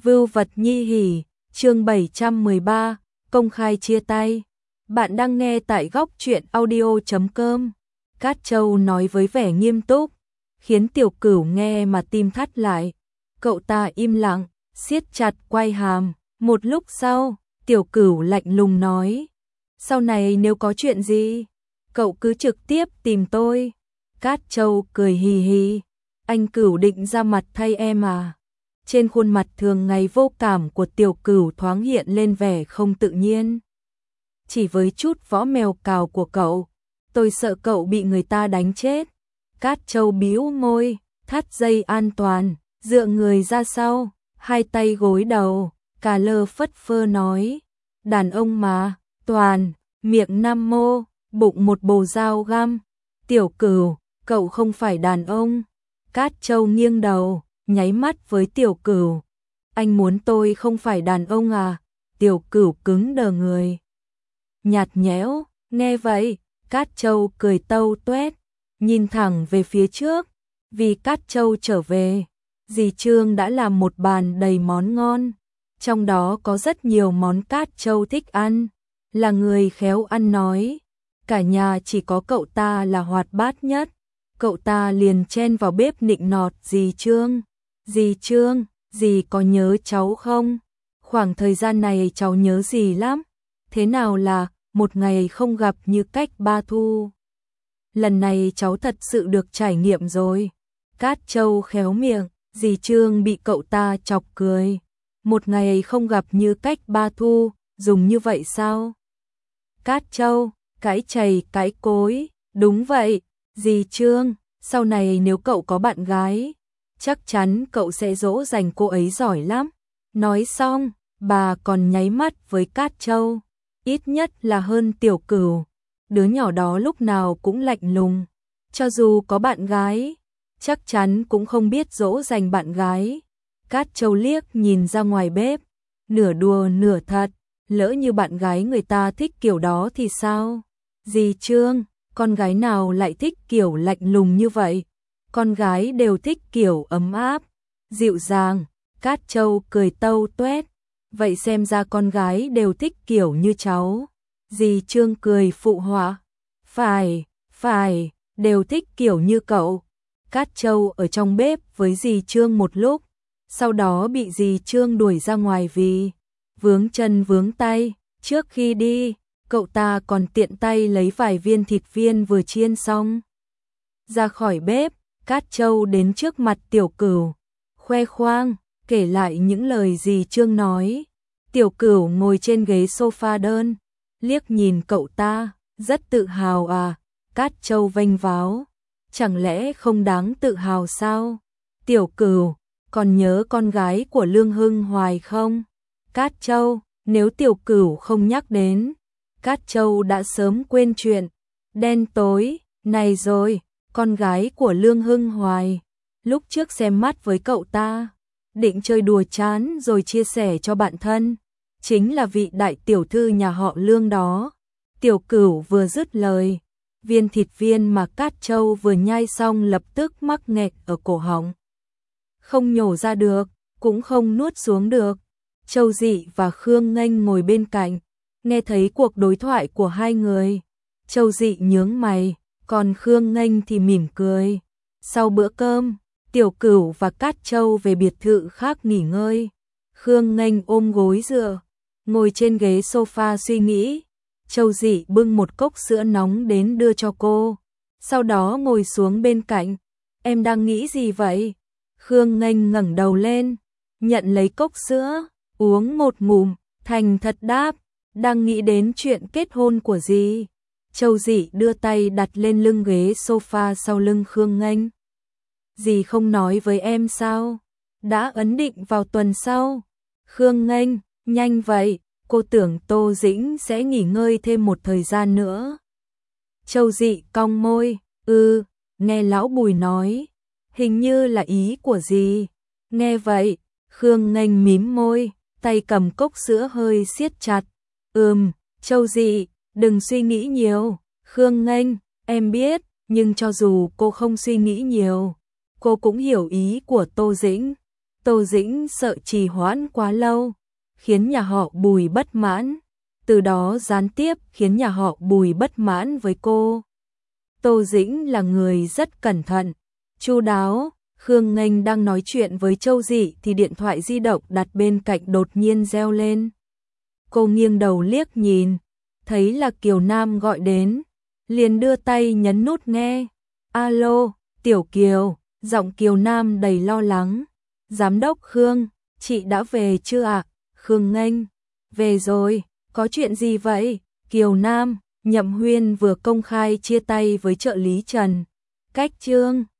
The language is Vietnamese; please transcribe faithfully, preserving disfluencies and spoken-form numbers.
Vưu vật nhi hỉ, chương bảy trăm mười ba, công khai chia tay. Bạn đang nghe tại góc truyện audio chấm com. Cát Châu nói với vẻ nghiêm túc, khiến Tiểu Cửu nghe mà tim thắt lại. Cậu ta im lặng, siết chặt quai hàm. Một lúc sau, Tiểu Cửu lạnh lùng nói, sau này nếu có chuyện gì, cậu cứ trực tiếp tìm tôi. Cát Châu cười hì hì, anh Cửu định ra mặt thay em à? Trên khuôn mặt thường ngày vô cảm của Tiểu Cửu thoáng hiện lên vẻ không tự nhiên. Chỉ với chút võ mèo cào của cậu, tôi sợ cậu bị người ta đánh chết. Cát Châu bĩu môi, thắt dây an toàn, dựa người ra sau, hai tay gối đầu, cà lơ phất phơ nói, đàn ông mà, toàn, miệng nam mô, bụng một bồ dao găm. Tiểu Cửu, cậu không phải đàn ông. Cát Châu nghiêng đầu, nháy mắt với Tiểu Cửu. Anh muốn tôi không phải đàn ông à? Tiểu Cửu cứng đờ người. Nhạt nhẽo, nghe vậy, Cát Châu cười tâu tuét, nhìn thẳng về phía trước. Vì Cát Châu trở về, dì Trương đã làm một bàn đầy món ngon. Trong đó có rất nhiều món Cát Châu thích ăn. Là người khéo ăn nói, cả nhà chỉ có cậu ta là hoạt bát nhất. Cậu ta liền chen vào bếp nịnh nọt dì Trương. Dì Trương, dì có nhớ cháu không? Khoảng thời gian này cháu nhớ dì lắm. Thế nào là một ngày không gặp như cách ba thu? Lần này cháu thật sự được trải nghiệm rồi. Cát Châu khéo miệng, dì Trương bị cậu ta chọc cười. Một ngày không gặp như cách ba thu, dùng như vậy sao? Cát Châu, cãi chày cãi cối, đúng vậy, dì Trương, sau này nếu cậu có bạn gái, chắc chắn cậu sẽ dỗ dành cô ấy giỏi lắm. Nói xong, bà còn nháy mắt với Cát Châu, ít nhất là hơn Tiểu Cửu. Đứa nhỏ đó lúc nào cũng lạnh lùng, cho dù có bạn gái, chắc chắn cũng không biết dỗ dành bạn gái. Cát Châu liếc nhìn ra ngoài bếp, nửa đùa nửa thật, lỡ như bạn gái người ta thích kiểu đó thì sao? Dì Trương, con gái nào lại thích kiểu lạnh lùng như vậy? Con gái đều thích kiểu ấm áp, dịu dàng. Cát Châu cười tâu tuét, vậy xem ra con gái đều thích kiểu như cháu. Dì Trương cười phụ họa, phải, phải, đều thích kiểu như cậu. Cát Châu ở trong bếp với dì Trương một lúc, sau đó bị dì Trương đuổi ra ngoài vì vướng chân vướng tay. Trước khi đi, cậu ta còn tiện tay lấy vài viên thịt viên vừa chiên xong. Ra khỏi bếp, Cát Châu đến trước mặt Tiểu Cửu, khoe khoang, kể lại những lời dì Trương nói. Tiểu Cửu ngồi trên ghế sofa đơn, liếc nhìn cậu ta, rất tự hào à? Cát Châu vênh váo, chẳng lẽ không đáng tự hào sao? Tiểu Cửu, còn nhớ con gái của Lương Hưng Hoài không? Cát Châu, nếu Tiểu Cửu không nhắc đến, Cát Châu đã sớm quên chuyện đen tối này rồi. Con gái của Lương Hưng Hoài, lúc trước xem mắt với cậu ta, định chơi đùa chán rồi chia sẻ cho bạn thân, chính là vị đại tiểu thư nhà họ Lương đó. Tiểu Cửu vừa dứt lời, viên thịt viên mà Cát Châu vừa nhai xong lập tức mắc nghẹt ở cổ họng. Không nhổ ra được, cũng không nuốt xuống được. Châu Dị và Khương Nghênh ngồi bên cạnh, nghe thấy cuộc đối thoại của hai người. Châu Dị nhướng mày, còn Khương Nghênh thì mỉm cười. Sau bữa cơm, Tiểu Cửu và Cát Châu về biệt thự khác nghỉ ngơi. Khương Nghênh ôm gối dựa, ngồi trên ghế sofa suy nghĩ. Châu Dị bưng một cốc sữa nóng đến đưa cho cô, sau đó ngồi xuống bên cạnh. Em đang nghĩ gì vậy? Khương Nghênh ngẩng đầu lên, nhận lấy cốc sữa, uống một ngụm, thành thật đáp, đang nghĩ đến chuyện kết hôn của dì. Châu Dị đưa tay đặt lên lưng ghế sofa sau lưng Khương Nghênh. Dì không nói với em sao? Đã ấn định vào tuần sau. Khương Nghênh, nhanh vậy, cô tưởng Tô Dĩnh sẽ nghỉ ngơi thêm một thời gian nữa. Châu Dị cong môi, ừ, nghe lão Bùi nói, hình như là ý của dì. Nghe vậy, Khương Nghênh mím môi, tay cầm cốc sữa hơi siết chặt. Ừm, Châu Dị, đừng suy nghĩ nhiều. Khương Nghênh, em biết, nhưng cho dù cô không suy nghĩ nhiều, cô cũng hiểu ý của Tô Dĩnh. Tô Dĩnh sợ trì hoãn quá lâu, khiến nhà họ Bùi bất mãn, từ đó gián tiếp khiến nhà họ Bùi bất mãn với cô. Tô Dĩnh là người rất cẩn thận, chu đáo. Khương Nghênh đang nói chuyện với Châu Dị thì điện thoại di động đặt bên cạnh đột nhiên reo lên. Cô nghiêng đầu liếc nhìn, thấy là Kiều Nam gọi đến, liền đưa tay nhấn nút nghe. Alo, Tiểu Kiều, giọng Kiều Nam đầy lo lắng. Giám đốc Khương, chị đã về chưa ạ? Khương Nghênh, về rồi, có chuyện gì vậy? Kiều Nam, Nhậm Huyên vừa công khai chia tay với trợ lý Trần Cách Trương.